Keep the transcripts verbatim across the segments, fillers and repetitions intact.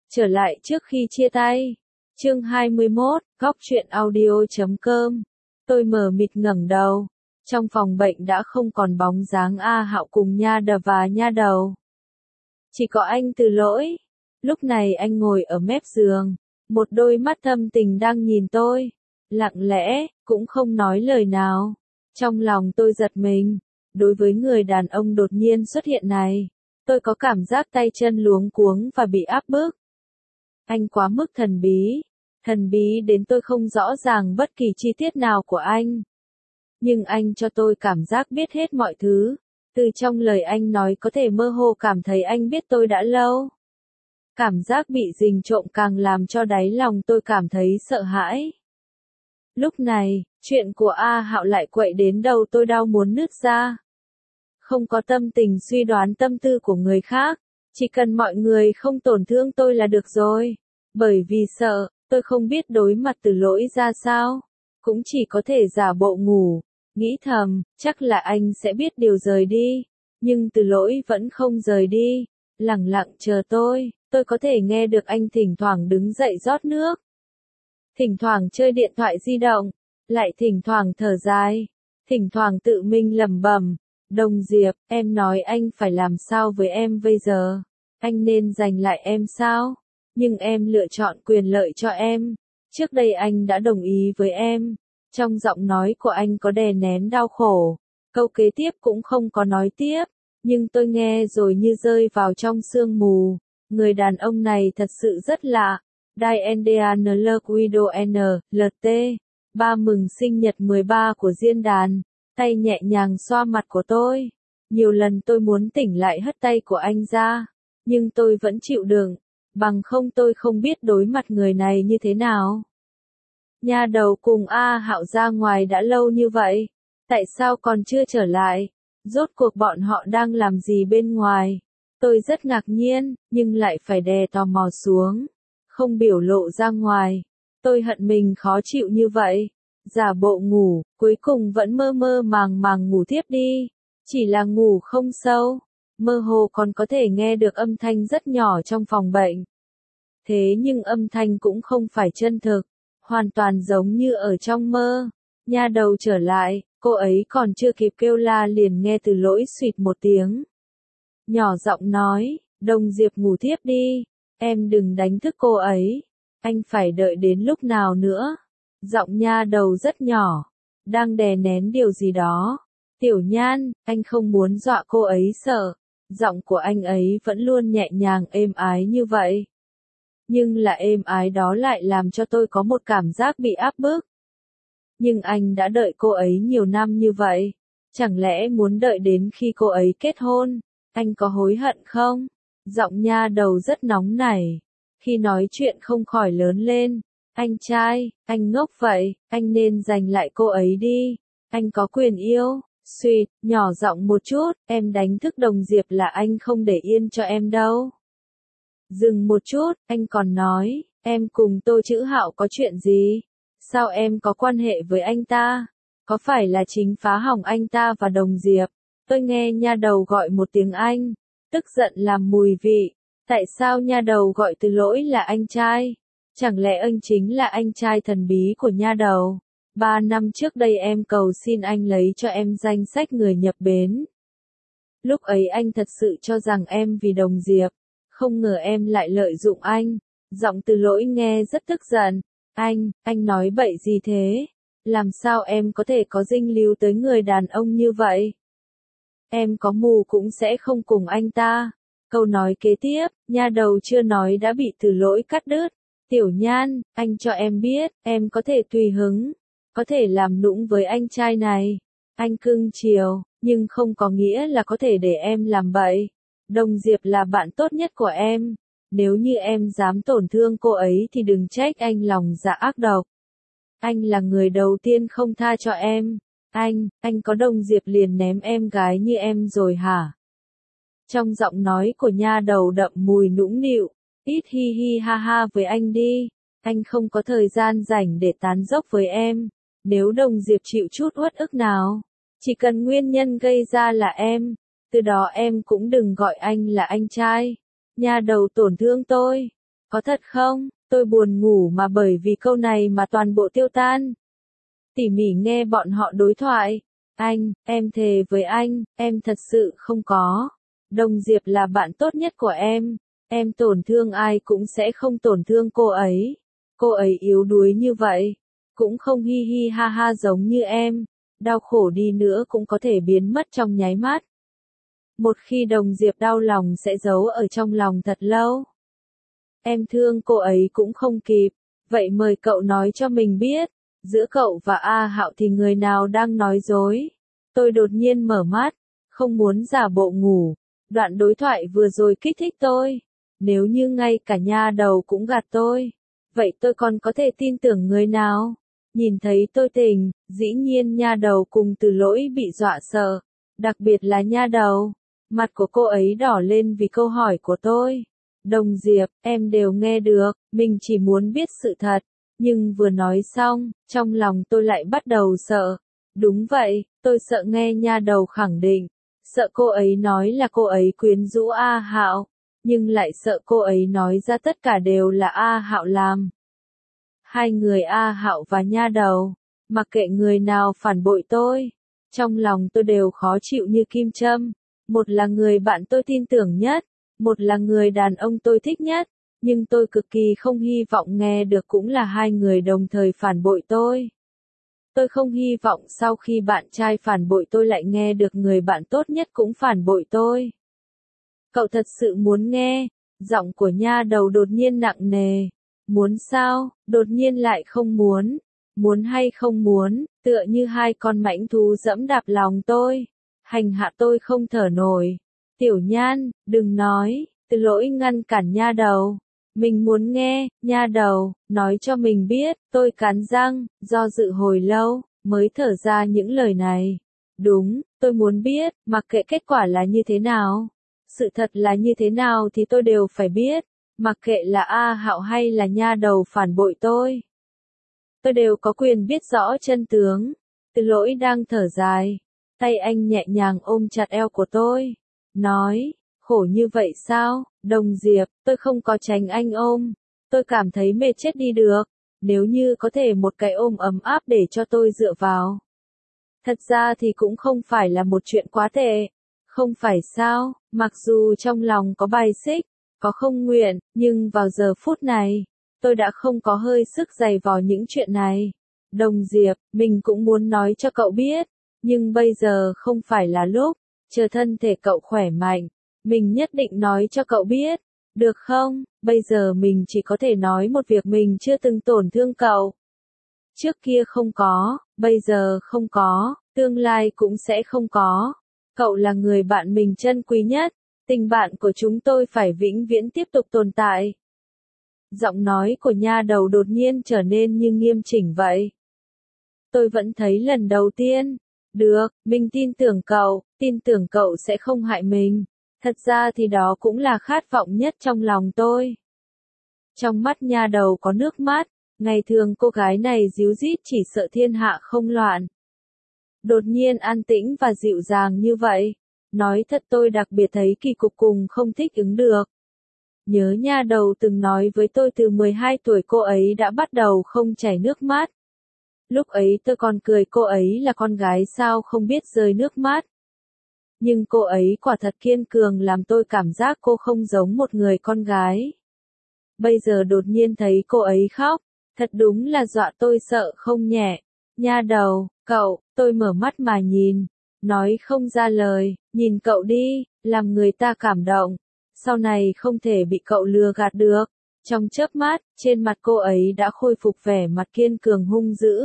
Trở lại trước khi chia tay. Chương hai mươi mốt, góc truyện audio chấm com. Tôi mờ mịt ngẩng đầu. Trong phòng bệnh đã không còn bóng dáng A Hạo cùng Nha Đờ và Nha Đầu. Chỉ có anh Từ Lỗi. Lúc này anh ngồi ở mép giường, một đôi mắt thâm tình đang nhìn tôi, lặng lẽ, cũng không nói lời nào. Trong lòng tôi giật mình, đối với người đàn ông đột nhiên xuất hiện này, tôi có cảm giác tay chân luống cuống và bị áp bức. Anh quá mức thần bí, thần bí đến tôi không rõ ràng bất kỳ chi tiết nào của anh. Nhưng anh cho tôi cảm giác biết hết mọi thứ, từ trong lời anh nói có thể mơ hồ cảm thấy anh biết tôi đã lâu. Cảm giác bị rình trộm càng làm cho đáy lòng tôi cảm thấy sợ hãi. Lúc này, chuyện của A Hạo lại quậy đến đầu tôi đau muốn nứt ra. Không có tâm tình suy đoán tâm tư của người khác, chỉ cần mọi người không tổn thương tôi là được rồi. Bởi vì sợ, tôi không biết đối mặt Từ Lỗi ra sao, cũng chỉ có thể giả bộ ngủ, nghĩ thầm, chắc là anh sẽ biết điều rời đi. Nhưng Từ Lỗi vẫn không rời đi, lặng lặng chờ tôi. Tôi có thể nghe được anh thỉnh thoảng đứng dậy rót nước, thỉnh thoảng chơi điện thoại di động, lại thỉnh thoảng thở dài, thỉnh thoảng tự mình lẩm bẩm, Đồng Diệp, em nói anh phải làm sao với em bây giờ? Anh nên giành lại em sao? Nhưng em lựa chọn quyền lợi cho em. Trước đây anh đã đồng ý với em. Trong giọng nói của anh có đè nén đau khổ. Câu kế tiếp cũng không có nói tiếp, nhưng tôi nghe rồi như rơi vào trong sương mù. Người đàn ông này thật sự rất lạ. Diane Guido N. L T. Ba mừng sinh nhật mười ba của diễn đàn. Tay nhẹ nhàng xoa mặt của tôi. Nhiều lần tôi muốn tỉnh lại hất tay của anh ra, nhưng tôi vẫn chịu đựng, bằng không tôi không biết đối mặt người này như thế nào. Nha Đầu cùng A Hạo ra ngoài đã lâu như vậy, tại sao còn chưa trở lại? Rốt cuộc bọn họ đang làm gì bên ngoài? Tôi rất ngạc nhiên, nhưng lại phải đè tò mò xuống, không biểu lộ ra ngoài. Tôi hận mình khó chịu như vậy. Giả bộ ngủ, cuối cùng vẫn mơ mơ màng màng ngủ tiếp đi. Chỉ là ngủ không sâu, mơ hồ còn có thể nghe được âm thanh rất nhỏ trong phòng bệnh. Thế nhưng âm thanh cũng không phải chân thực, hoàn toàn giống như ở trong mơ. Nha Đầu trở lại, cô ấy còn chưa kịp kêu la liền nghe Từ Lỗi xụt một tiếng. Nhỏ giọng nói, Đồng Diệp ngủ tiếp đi, em đừng đánh thức cô ấy. Anh phải đợi đến lúc nào nữa? Giọng Nha Đầu rất nhỏ, đang đè nén điều gì đó. Tiểu Nhan, anh không muốn dọa cô ấy sợ. Giọng của anh ấy vẫn luôn nhẹ nhàng êm ái như vậy. Nhưng là êm ái đó lại làm cho tôi có một cảm giác bị áp bức. Nhưng anh đã đợi cô ấy nhiều năm như vậy. Chẳng lẽ muốn đợi đến khi cô ấy kết hôn? Anh có hối hận không? Giọng Nha Đầu rất nóng nảy. Khi nói chuyện không khỏi lớn lên. Anh trai, anh ngốc vậy, anh nên giành lại cô ấy đi. Anh có quyền yêu. Xuyệt, nhỏ giọng một chút, em đánh thức Đồng Diệp là anh không để yên cho em đâu. Dừng một chút, anh còn nói, em cùng Tô Chữ Hạo có chuyện gì? Sao em có quan hệ với anh ta? Có phải là chính phá hỏng anh ta và Đồng Diệp? Tôi nghe Nha Đầu gọi một tiếng anh, tức giận làm mùi vị. Tại sao Nha Đầu gọi Từ Lỗi là anh trai? Chẳng lẽ anh chính là anh trai thần bí của Nha Đầu? Ba năm trước đây em cầu xin anh lấy cho em danh sách người nhập bến. Lúc ấy anh thật sự cho rằng em vì Đồng Diệp, không ngờ em lại lợi dụng anh. Giọng Từ Lỗi nghe rất tức giận. Anh, anh nói bậy gì thế? Làm sao em có thể có dinh líu tới người đàn ông như vậy? Em có mù cũng sẽ không cùng anh ta. Câu nói kế tiếp, Nha Đầu chưa nói đã bị Từ Lỗi cắt đứt. Tiểu Nhan, anh cho em biết, em có thể tùy hứng, có thể làm nũng với anh trai này. Anh cưng chiều, nhưng không có nghĩa là có thể để em làm bậy. Đồng Diệp là bạn tốt nhất của em. Nếu như em dám tổn thương cô ấy thì đừng trách anh lòng dạ ác độc. Anh là người đầu tiên không tha cho em. Anh, anh có Đồng Diệp liền ném em gái như em rồi hả? Trong giọng nói của Nha Đầu đậm mùi nũng nịu. Ít hi hi ha ha với anh đi. Anh không có thời gian rảnh để tán dóc với em. Nếu Đồng Diệp chịu chút uất ức nào, chỉ cần nguyên nhân gây ra là em, từ đó em cũng đừng gọi anh là anh trai. Nha Đầu tổn thương tôi. Có thật không? Tôi buồn ngủ mà bởi vì câu này mà toàn bộ tiêu tan. Tỉ mỉ nghe bọn họ đối thoại. Anh, em thề với anh, em thật sự không có. Đồng Diệp là bạn tốt nhất của em. Em tổn thương ai cũng sẽ không tổn thương cô ấy. Cô ấy yếu đuối như vậy. Cũng không hi hi ha ha giống như em. Đau khổ đi nữa cũng có thể biến mất trong nháy mắt. Một khi Đồng Diệp đau lòng sẽ giấu ở trong lòng thật lâu. Em thương cô ấy cũng không kịp. Vậy mời cậu nói cho mình biết. Giữa cậu và A Hạo thì người nào đang nói dối? Tôi đột nhiên mở mắt. Không muốn giả bộ ngủ. Đoạn đối thoại vừa rồi kích thích tôi. Nếu như ngay cả nha đầu cũng gạt tôi. Vậy tôi còn có thể tin tưởng người nào? Nhìn thấy tôi tỉnh, dĩ nhiên nha đầu cùng Từ Lỗi bị dọa sợ. Đặc biệt là nha đầu. Mặt của cô ấy đỏ lên vì câu hỏi của tôi. Đồng Diệp, em đều nghe được, mình chỉ muốn biết sự thật. Nhưng vừa nói xong, trong lòng tôi lại bắt đầu sợ. Đúng vậy, tôi sợ nghe nha đầu khẳng định. Sợ cô ấy nói là cô ấy quyến rũ A Hạo. Nhưng lại sợ cô ấy nói ra tất cả đều là A Hạo làm. Hai người A Hạo và nha đầu, mặc kệ người nào phản bội tôi. Trong lòng tôi đều khó chịu như kim châm. Một là người bạn tôi tin tưởng nhất, một là người đàn ông tôi thích nhất, nhưng tôi cực kỳ không hy vọng nghe được cũng là hai người đồng thời phản bội tôi. Tôi không hy vọng sau khi bạn trai phản bội tôi lại nghe được người bạn tốt nhất cũng phản bội tôi. Cậu thật sự muốn nghe? Giọng của nha đầu đột nhiên nặng nề. Muốn sao? Đột nhiên lại không muốn. Muốn hay không muốn, tựa như hai con mãnh thú dẫm đạp lòng tôi. Hành hạ tôi không thở nổi. Tiểu Nhan, đừng nói, Từ Lỗi ngăn cản nha đầu. Mình muốn nghe, nha đầu, nói cho mình biết, tôi cắn răng, do dự hồi lâu, mới thở ra những lời này. Đúng, tôi muốn biết, mặc kệ kết quả là như thế nào. Sự thật là như thế nào thì tôi đều phải biết, mặc kệ là A Hạo hay là nha đầu phản bội tôi. Tôi đều có quyền biết rõ chân tướng. Từ Lỗi đang thở dài. Tay anh nhẹ nhàng ôm chặt eo của tôi. Nói, khổ như vậy sao, Đồng Diệp, tôi không có tránh anh ôm. Tôi cảm thấy mệt chết đi được. Nếu như có thể một cái ôm ấm áp để cho tôi dựa vào. Thật ra thì cũng không phải là một chuyện quá tệ. Không phải sao, mặc dù trong lòng có bài xích, có không nguyện, nhưng vào giờ phút này, tôi đã không có hơi sức giày vò những chuyện này. Đồng Diệp, mình cũng muốn nói cho cậu biết. Nhưng bây giờ không phải là lúc, chờ thân thể cậu khỏe mạnh, mình nhất định nói cho cậu biết, được không? Bây giờ mình chỉ có thể nói một việc mình chưa từng tổn thương cậu. Trước kia không có, bây giờ không có, tương lai cũng sẽ không có. Cậu là người bạn mình trân quý nhất, tình bạn của chúng tôi phải vĩnh viễn tiếp tục tồn tại. Giọng nói của nha đầu đột nhiên trở nên như nghiêm chỉnh vậy. Tôi vẫn thấy lần đầu tiên. Được, mình tin tưởng cậu, tin tưởng cậu sẽ không hại mình. Thật ra thì đó cũng là khát vọng nhất trong lòng tôi. Trong mắt nha đầu có nước mắt, ngày thường cô gái này díu dít chỉ sợ thiên hạ không loạn. Đột nhiên an tĩnh và dịu dàng như vậy. Nói thật tôi đặc biệt thấy kỳ cục cùng không thích ứng được. Nhớ nha đầu từng nói với tôi từ mười hai tuổi cô ấy đã bắt đầu không chảy nước mắt. Lúc ấy tôi còn cười cô ấy là con gái sao không biết rơi nước mắt. Nhưng cô ấy quả thật kiên cường làm tôi cảm giác cô không giống một người con gái. Bây giờ đột nhiên thấy cô ấy khóc, thật đúng là dọa tôi sợ không nhẹ. Nha đầu, cậu, tôi mở mắt mà nhìn, nói không ra lời, nhìn cậu đi, làm người ta cảm động. Sau này không thể bị cậu lừa gạt được. Trong chớp mắt, trên mặt cô ấy đã khôi phục vẻ mặt kiên cường hung dữ.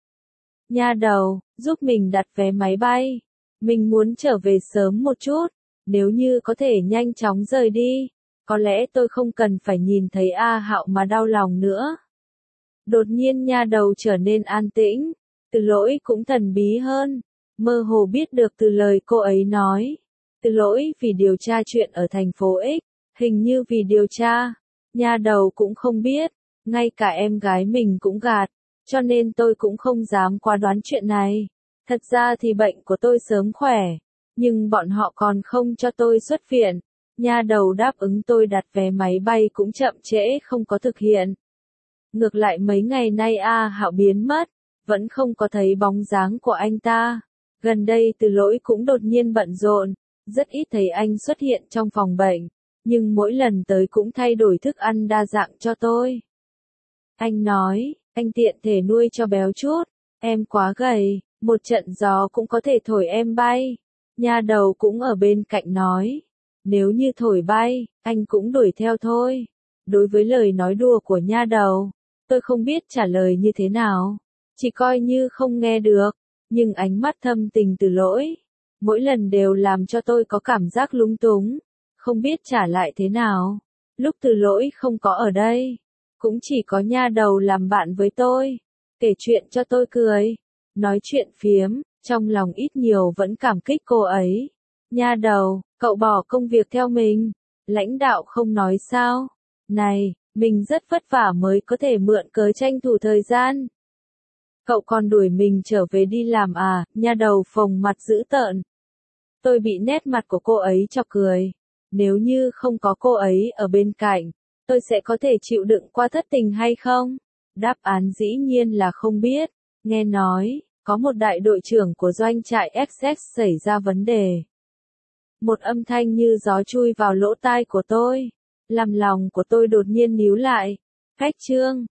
Nha đầu, giúp mình đặt vé máy bay. Mình muốn trở về sớm một chút. Nếu như có thể nhanh chóng rời đi, có lẽ tôi không cần phải nhìn thấy A Hạo mà đau lòng nữa. Đột nhiên nha đầu trở nên an tĩnh. Từ Lỗi cũng thần bí hơn. Mơ hồ biết được từ lời cô ấy nói. Từ Lỗi vì điều tra chuyện ở thành phố X, hình như vì điều tra. Nha đầu cũng không biết, ngay cả em gái mình cũng gạt, cho nên tôi cũng không dám quá đoán chuyện này. Thật ra thì bệnh của tôi sớm khỏe, nhưng bọn họ còn không cho tôi xuất viện. Nha đầu đáp ứng tôi đặt vé máy bay cũng chậm trễ không có thực hiện. Ngược lại mấy ngày nay A Hạo biến mất, vẫn không có thấy bóng dáng của anh ta. Gần đây Từ Lỗi cũng đột nhiên bận rộn, rất ít thấy anh xuất hiện trong phòng bệnh, nhưng mỗi lần tới cũng thay đổi thức ăn đa dạng cho tôi. Anh nói, anh tiện thể nuôi cho béo chút, em quá gầy, một trận gió cũng có thể thổi em bay. Nha đầu cũng ở bên cạnh nói, nếu như thổi bay, anh cũng đuổi theo thôi. Đối với lời nói đùa của nha đầu, tôi không biết trả lời như thế nào, chỉ coi như không nghe được, nhưng ánh mắt thâm tình Từ Lỗi, mỗi lần đều làm cho tôi có cảm giác lúng túng, không biết trả lại thế nào. Lúc Từ Lỗi không có ở đây, cũng chỉ có nha đầu làm bạn với tôi, kể chuyện cho tôi cười, nói chuyện phiếm, trong lòng ít nhiều vẫn cảm kích cô ấy. Nha đầu, cậu bỏ công việc theo mình, lãnh đạo không nói sao? Này, mình rất vất vả mới có thể mượn cớ tranh thủ thời gian. Cậu còn đuổi mình trở về đi làm à? Nha đầu phồng mặt dữ tợn. Tôi bị nét mặt của cô ấy chọc cười. Nếu như không có cô ấy ở bên cạnh, tôi sẽ có thể chịu đựng qua thất tình hay không? Đáp án dĩ nhiên là không biết. Nghe nói, có một đại đội trưởng của doanh trại ét ét xảy ra vấn đề. Một âm thanh như gió chui vào lỗ tai của tôi, làm lòng của tôi đột nhiên níu lại. Khách trương,